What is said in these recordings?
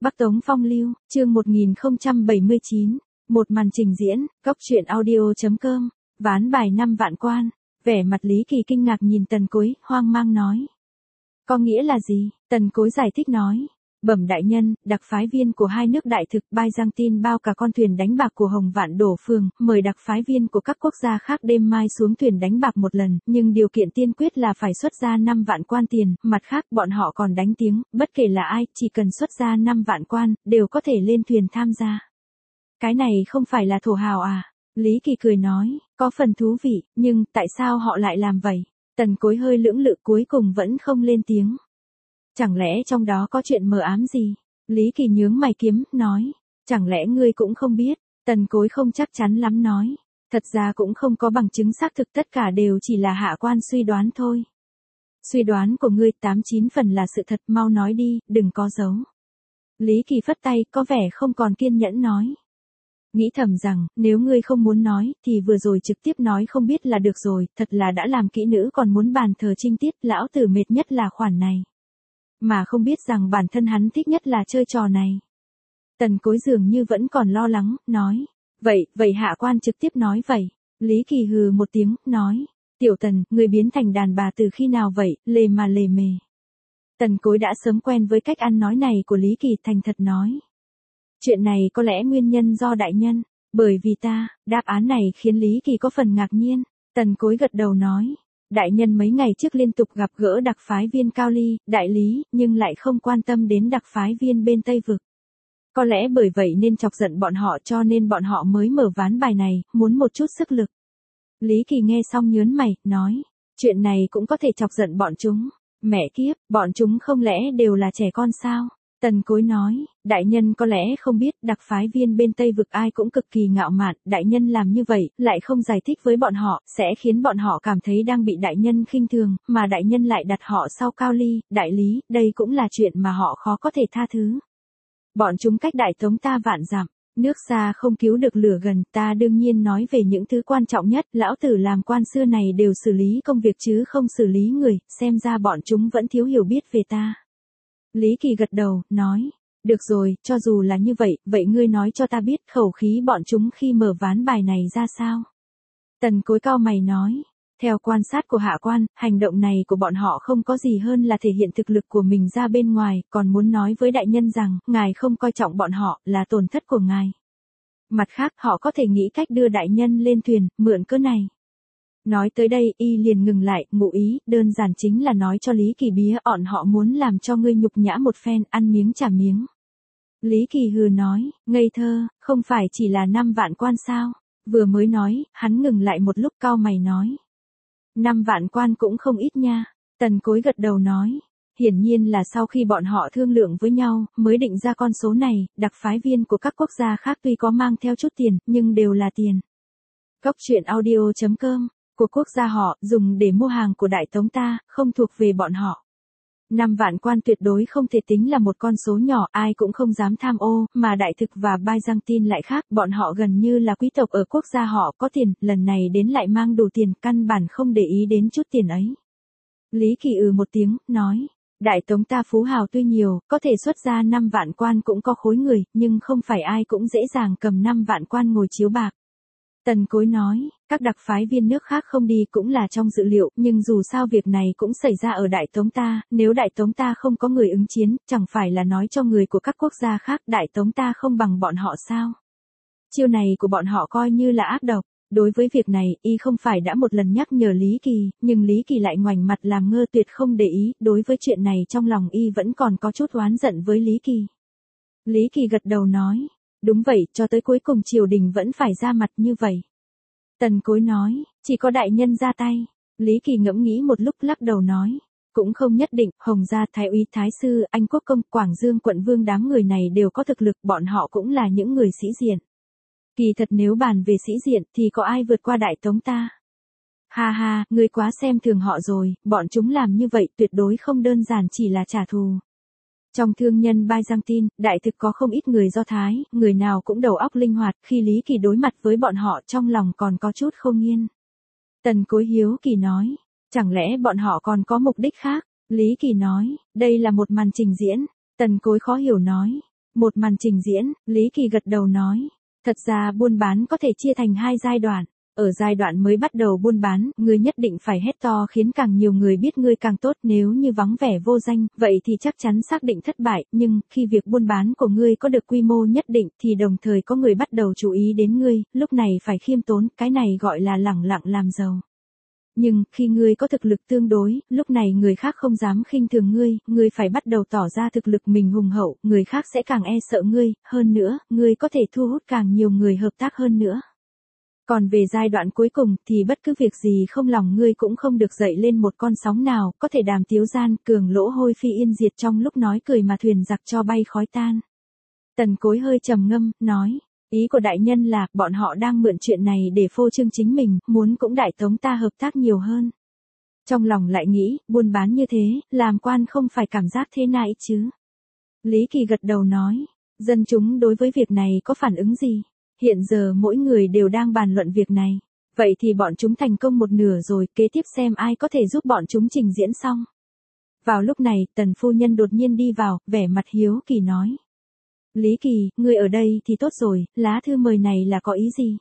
Bắc Tống Phong Lưu, chương 1079, một màn trình diễn, góc truyện audio.com, ván bài 5 vạn quan, vẻ mặt Lý Kỳ kinh ngạc nhìn Tần Cối, hoang mang nói. Có nghĩa là gì? Tần Cối giải thích nói. Bẩm đại nhân, đặc phái viên của hai nước đại thực Bai Giang tin bao cả con thuyền đánh bạc của Hồng Vạn Đổ Phường, mời đặc phái viên của các quốc gia khác đêm mai xuống thuyền đánh bạc một lần, nhưng điều kiện tiên quyết là phải xuất ra 5 vạn quan tiền, mặt khác bọn họ còn đánh tiếng, bất kể là ai, chỉ cần xuất ra 5 vạn quan, đều có thể lên thuyền tham gia. Cái này không phải là thổ hào à? Lý Kỳ cười nói, có phần thú vị, nhưng tại sao họ lại làm vậy? Tần Cối hơi lưỡng lự cuối cùng vẫn không lên tiếng. Chẳng lẽ trong đó có chuyện mờ ám gì? Lý Kỳ nhướng mày kiếm, nói. Chẳng lẽ ngươi cũng không biết? Tần Cối không chắc chắn lắm nói. Thật ra cũng không có bằng chứng xác thực, tất cả đều chỉ là hạ quan suy đoán thôi. Suy đoán của ngươi 89 phần là sự thật, mau nói đi, đừng có giấu. Lý Kỳ phất tay, có vẻ không còn kiên nhẫn nói. Nghĩ thầm rằng, nếu ngươi không muốn nói, thì vừa rồi trực tiếp nói không biết là được rồi, thật là đã làm kỹ nữ còn muốn bàn thờ trinh tiết, lão tử mệt nhất là khoản này. Mà không biết rằng bản thân hắn thích nhất là chơi trò này. Tần Cối dường như vẫn còn lo lắng, nói. Vậy hạ quan trực tiếp nói vậy. Lý Kỳ hừ một tiếng, nói. Tiểu Tần, người biến thành đàn bà từ khi nào vậy, lề mà lề mề. Tần Cối đã sớm quen với cách ăn nói này của Lý Kỳ, thành thật nói. Chuyện này có lẽ nguyên nhân do đại nhân, bởi vì ta, đáp án này khiến Lý Kỳ có phần ngạc nhiên. Tần Cối gật đầu nói. Đại nhân mấy ngày trước liên tục gặp gỡ đặc phái viên Cao Ly, đại lý, nhưng lại không quan tâm đến đặc phái viên bên Tây Vực. Có lẽ bởi vậy nên chọc giận bọn họ, cho nên bọn họ mới mở ván bài này, muốn một chút sức lực. Lý Kỳ nghe xong nhớn mày, nói, chuyện này cũng có thể chọc giận bọn chúng. Mẹ kiếp, bọn chúng không lẽ đều là trẻ con sao? Tần Cối nói, đại nhân có lẽ không biết, đặc phái viên bên Tây Vực ai cũng cực kỳ ngạo mạn, đại nhân làm như vậy, lại không giải thích với bọn họ, sẽ khiến bọn họ cảm thấy đang bị đại nhân khinh thường, mà đại nhân lại đặt họ sau Cao Ly, đại lý, đây cũng là chuyện mà họ khó có thể tha thứ. Bọn chúng cách Đại Tống ta vạn dặm, nước xa không cứu được lửa gần, ta đương nhiên nói về những thứ quan trọng nhất, lão tử làm quan xưa này đều xử lý công việc chứ không xử lý người, xem ra bọn chúng vẫn thiếu hiểu biết về ta. Lý Kỳ gật đầu, nói, được rồi, cho dù là như vậy, vậy ngươi nói cho ta biết khẩu khí bọn chúng khi mở ván bài này ra sao? Tần Cối cau mày nói, theo quan sát của hạ quan, hành động này của bọn họ không có gì hơn là thể hiện thực lực của mình ra bên ngoài, còn muốn nói với đại nhân rằng, ngài không coi trọng bọn họ, là tổn thất của ngài. Mặt khác, họ có thể nghĩ cách đưa đại nhân lên thuyền, mượn cớ này. Nói tới đây, y liền ngừng lại, ngụ ý, đơn giản chính là nói cho Lý Kỳ bía ọn họ muốn làm cho ngươi nhục nhã một phen, ăn miếng trả miếng. Lý Kỳ hừ nói, ngây thơ, không phải chỉ là 5 vạn quan sao? Vừa mới nói, hắn ngừng lại một lúc cau mày nói. 5 vạn quan cũng không ít nha. Tần Cối gật đầu nói. Hiển nhiên là sau khi bọn họ thương lượng với nhau, mới định ra con số này, đặc phái viên của các quốc gia khác tuy có mang theo chút tiền, nhưng đều là tiền. Góc truyện audio.com, của quốc gia họ, dùng để mua hàng của Đại Tống ta, không thuộc về bọn họ. 5 vạn quan tuyệt đối không thể tính là một con số nhỏ, ai cũng không dám tham ô, mà Đại Thực và Bai Giang tin lại khác, bọn họ gần như là quý tộc ở quốc gia họ có tiền, lần này đến lại mang đủ tiền, căn bản không để ý đến chút tiền ấy. Lý Kỳ một tiếng, nói, Đại Tống ta phú hào tuy nhiều, có thể xuất ra 5 vạn quan cũng có khối người, nhưng không phải ai cũng dễ dàng cầm 5 vạn quan ngồi chiếu bạc. Tần Cối nói, các đặc phái viên nước khác không đi cũng là trong dự liệu, nhưng dù sao việc này cũng xảy ra ở Đại Tống ta, nếu Đại Tống ta không có người ứng chiến, chẳng phải là nói cho người của các quốc gia khác Đại Tống ta không bằng bọn họ sao? Chiêu này của bọn họ coi như là ác độc. Đối với việc này, y không phải đã một lần nhắc nhở Lý Kỳ, nhưng Lý Kỳ lại ngoảnh mặt làm ngơ tuyệt không để ý, đối với chuyện này trong lòng y vẫn còn có chút oán giận với Lý Kỳ. Lý Kỳ gật đầu nói. Đúng vậy, cho tới cuối cùng triều đình vẫn phải ra mặt như vậy. Tần Cối nói, chỉ có đại nhân ra tay. Lý Kỳ ngẫm nghĩ một lúc lắc đầu nói, cũng không nhất định, Hồng gia, Thái úy, Thái sư, Anh Quốc công, Quảng Dương quận vương đám người này đều có thực lực, bọn họ cũng là những người sĩ diện. Kỳ thật nếu bàn về sĩ diện thì có ai vượt qua Đại Tống ta? Ha ha, ngươi quá xem thường họ rồi, bọn chúng làm như vậy tuyệt đối không đơn giản chỉ là trả thù. Trong thương nhân Bai Giang tin, Đại Thực có không ít người Do Thái, người nào cũng đầu óc linh hoạt, khi Lý Kỳ đối mặt với bọn họ trong lòng còn có chút không yên. Tần Cối hiếu kỳ nói, chẳng lẽ bọn họ còn có mục đích khác? Lý Kỳ nói, đây là một màn trình diễn. Tần Cối khó hiểu nói, Một màn trình diễn, Lý Kỳ gật đầu nói. Thật ra buôn bán có thể chia thành hai giai đoạn. Ở giai đoạn mới bắt đầu buôn bán, ngươi nhất định phải hét to khiến càng nhiều người biết ngươi càng tốt. Nếu như vắng vẻ vô danh, vậy thì chắc chắn xác định thất bại. Nhưng, khi việc buôn bán của ngươi có được quy mô nhất định, thì đồng thời có người bắt đầu chú ý đến ngươi. Lúc này phải khiêm tốn, cái này gọi là lẳng lặng làm giàu. Nhưng, khi ngươi có thực lực tương đối, lúc này người khác không dám khinh thường ngươi phải bắt đầu tỏ ra thực lực mình hùng hậu, người khác sẽ càng e sợ ngươi. Hơn nữa, ngươi có thể thu hút càng nhiều người hợp tác hơn nữa. Còn về giai đoạn cuối cùng thì bất cứ việc gì không lòng ngươi cũng không được dậy lên một con sóng nào, có thể đàm tiếu gian, cường lỗ hôi phi yên diệt trong lúc nói cười mà thuyền giặc cho bay khói tan. Tần Cối hơi trầm ngâm, nói, ý của đại nhân là bọn họ đang mượn chuyện này để phô trương chính mình, muốn cũng đại tống ta hợp tác nhiều hơn. Trong lòng lại nghĩ, buôn bán như thế, làm quan không phải cảm giác thế này chứ. Lý Kỳ gật đầu nói, dân chúng đối với việc này có phản ứng gì? Hiện giờ mỗi người đều đang bàn luận việc này. Vậy thì bọn chúng thành công một nửa rồi, kế tiếp xem ai có thể giúp bọn chúng trình diễn xong. Vào lúc này, Tần phu nhân đột nhiên đi vào, vẻ mặt hiếu kỳ nói. Lý Kỳ, ngươi ở đây thì tốt rồi, lá thư mời này là có ý gì?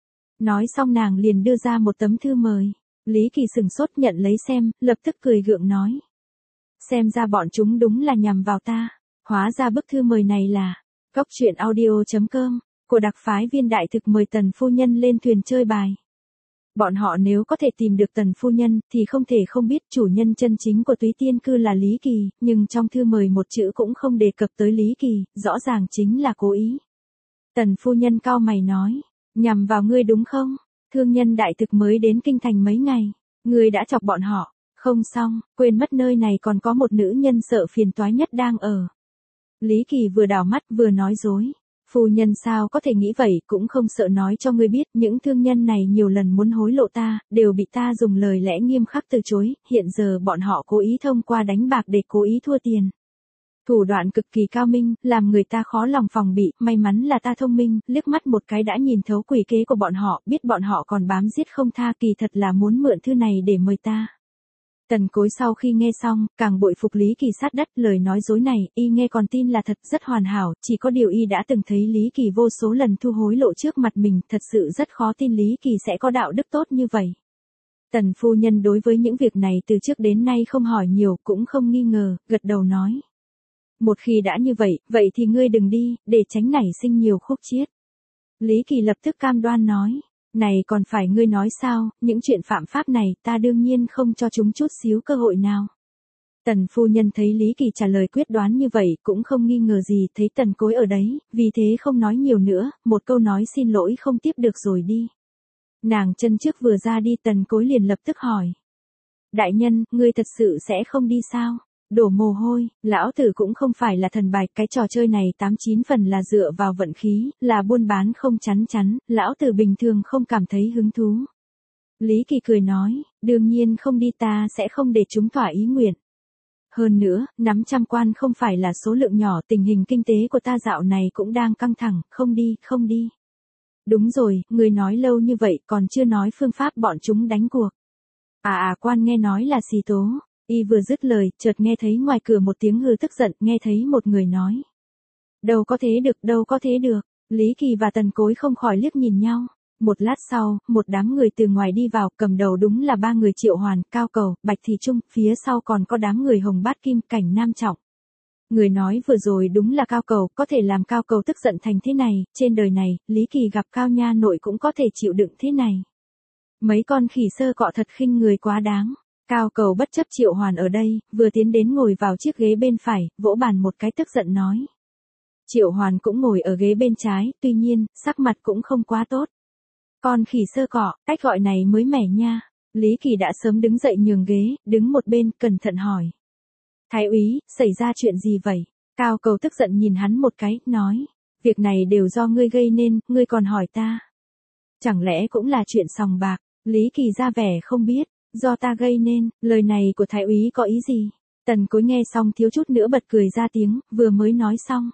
Nói xong nàng liền đưa ra một tấm thư mời. Lý Kỳ sừng sốt nhận lấy xem, lập tức cười gượng nói. Xem ra bọn chúng đúng là nhằm vào ta. Hóa ra bức thư mời này là coctruyện.audio.com của đặc phái viên đại thực mời Tần phu nhân lên thuyền chơi bài. Bọn họ nếu có thể tìm được Tần phu nhân thì không thể không biết chủ nhân chân chính của Túy Tiên Cư là Lý Kỳ, nhưng trong thư mời một chữ cũng không đề cập tới Lý Kỳ, rõ ràng chính là cố ý. Tần phu nhân cau mày nói, nhằm vào ngươi đúng không? Thương nhân đại thực mới đến kinh thành mấy ngày, ngươi đã chọc bọn họ, không xong, quên mất nơi này còn có một nữ nhân sợ phiền toái nhất đang ở. Lý Kỳ vừa đảo mắt vừa nói dối. Phu nhân sao có thể nghĩ vậy, cũng không sợ nói cho ngươi biết, những thương nhân này nhiều lần muốn hối lộ ta, đều bị ta dùng lời lẽ nghiêm khắc từ chối, hiện giờ bọn họ cố ý thông qua đánh bạc để cố ý thua tiền. Thủ đoạn cực kỳ cao minh, làm người ta khó lòng phòng bị, may mắn là ta thông minh, liếc mắt một cái đã nhìn thấu quỷ kế của bọn họ, biết bọn họ còn bám giết không tha, kỳ thật là muốn mượn thư này để mời ta. Tần Cối sau khi nghe xong, càng bội phục Lý Kỳ sát đất, lời nói dối này, y nghe còn tin là thật, rất hoàn hảo, chỉ có điều y đã từng thấy Lý Kỳ vô số lần thu hối lộ trước mặt mình, thật sự rất khó tin Lý Kỳ sẽ có đạo đức tốt như vậy. Tần phu nhân đối với những việc này từ trước đến nay không hỏi nhiều, cũng không nghi ngờ, gật đầu nói. Một khi đã như vậy, vậy thì ngươi đừng đi, để tránh nảy sinh nhiều khúc chiết. Lý Kỳ lập tức cam đoan nói. Này còn phải ngươi nói sao, những chuyện phạm pháp này ta đương nhiên không cho chúng chút xíu cơ hội nào. Tần phu nhân thấy Lý Kỳ trả lời quyết đoán như vậy cũng không nghi ngờ gì, thấy Tần Cối ở đấy, vì thế không nói nhiều nữa, một câu nói xin lỗi không tiếp được rồi đi. Nàng chân trước vừa ra đi Tần Cối liền lập tức hỏi. Đại nhân, ngươi thật sự sẽ không đi sao? Đổ mồ hôi, lão tử cũng không phải là thần bài, cái trò chơi này 89 phần là dựa vào vận khí, là buôn bán không chắn chắn, lão tử bình thường không cảm thấy hứng thú. Lý Kỳ cười nói, đương nhiên không đi, ta sẽ không để chúng thỏa ý nguyện. Hơn nữa, nắm trăm quan không phải là số lượng nhỏ, tình hình kinh tế của ta dạo này cũng đang căng thẳng, không đi. Đúng rồi, người nói lâu như vậy còn chưa nói phương pháp bọn chúng đánh cuộc. Quan nghe nói là xì tố. Y vừa dứt lời, chợt nghe thấy ngoài cửa một tiếng hừ tức giận, nghe thấy một người nói. Đâu có thế được, Lý Kỳ và Tần Cối không khỏi liếc nhìn nhau. Một lát sau, một đám người từ ngoài đi vào, cầm đầu đúng là ba người Triệu Hoàn, Cao Cầu, Bạch Thị Trung, phía sau còn có đám người Hồng Bát Kim, Cảnh Nam Trọng. Người nói vừa rồi đúng là Cao Cầu, có thể làm Cao Cầu tức giận thành thế này, trên đời này, Lý Kỳ gặp Cao Nha Nội cũng có thể chịu đựng thế này. Mấy con khỉ sơ cọ thật khinh người quá đáng. Cao Cầu bất chấp Triệu Hoàn ở đây, vừa tiến đến ngồi vào chiếc ghế bên phải, vỗ bàn một cái tức giận nói. Triệu Hoàn cũng ngồi ở ghế bên trái, tuy nhiên, sắc mặt cũng không quá tốt. Con khỉ sơ cọ, cách gọi này mới mẻ nha. Lý Kỳ đã sớm đứng dậy nhường ghế, đứng một bên, cẩn thận hỏi. Thái úy, xảy ra chuyện gì vậy? Cao Cầu tức giận nhìn hắn một cái, nói. Việc này đều do ngươi gây nên, ngươi còn hỏi ta. Chẳng lẽ cũng là chuyện sòng bạc? Lý Kỳ ra vẻ không biết. Do ta gây nên, lời này của thái úy có ý gì? Tần Cối nghe xong thiếu chút nữa bật cười ra tiếng, vừa mới nói xong.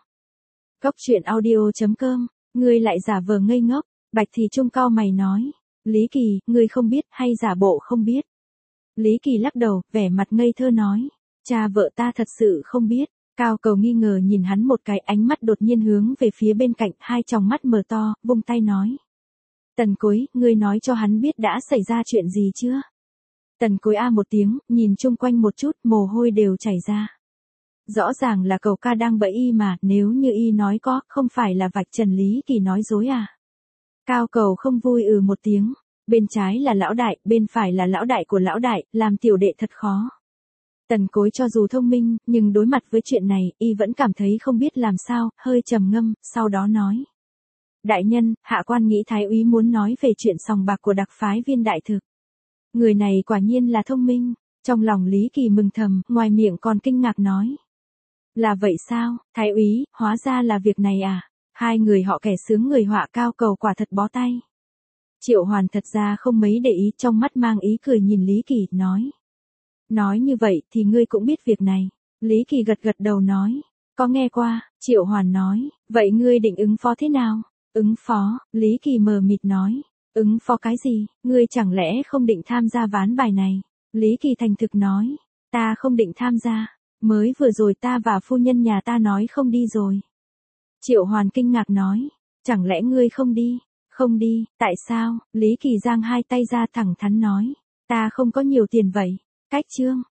Coctruyện.audio.com, ngươi lại giả vờ ngây ngốc, Bạch Thị Trung cau mày nói. Lý Kỳ, ngươi không biết hay giả bộ không biết? Lý Kỳ lắc đầu, vẻ mặt ngây thơ nói. Cha vợ ta thật sự không biết. Cao Cầu nghi ngờ nhìn hắn một cái, ánh mắt đột nhiên hướng về phía bên cạnh, hai tròng mắt mở to, vung tay nói. Tần Cối, ngươi nói cho hắn biết đã xảy ra chuyện gì chưa? Tần Cối a một tiếng, nhìn chung quanh một chút, mồ hôi đều chảy ra. Rõ ràng là Cầu ca đang bẫy y mà, nếu như y nói có, không phải là vạch trần Lý Kỳ nói dối à? Cao Cầu không vui một tiếng, bên trái là lão đại, bên phải là lão đại của lão đại, làm tiểu đệ thật khó. Tần Cối cho dù thông minh, nhưng đối mặt với chuyện này, y vẫn cảm thấy không biết làm sao, hơi trầm ngâm, sau đó nói. Đại nhân, hạ quan nghĩ thái úy muốn nói về chuyện sòng bạc của đặc phái viên đại thực. Người này quả nhiên là thông minh, trong lòng Lý Kỳ mừng thầm, ngoài miệng còn kinh ngạc nói. Là vậy sao, thái úy, hóa ra là việc này à? Hai người họ kẻ sướng người họa. Cao Cầu quả thật bó tay. Triệu Hoàn thật ra không mấy để ý, trong mắt mang ý cười nhìn Lý Kỳ, nói. Nói như vậy thì ngươi cũng biết việc này. Lý Kỳ gật gật đầu nói. Có nghe qua. Triệu Hoàn nói. Vậy ngươi định ứng phó thế nào? Ứng phó, Lý Kỳ mờ mịt nói. Ứng phó cái gì, ngươi chẳng lẽ không định tham gia ván bài này? Lý Kỳ thành thực nói. Ta không định tham gia. Mới vừa rồi ta và phu nhân nhà ta nói không đi rồi. Triệu Hoàn kinh ngạc nói. Chẳng lẽ ngươi không đi? Không đi, tại sao? Lý Kỳ giang hai tay ra thẳng thắn nói. Ta không có nhiều tiền vậy. Cách chương.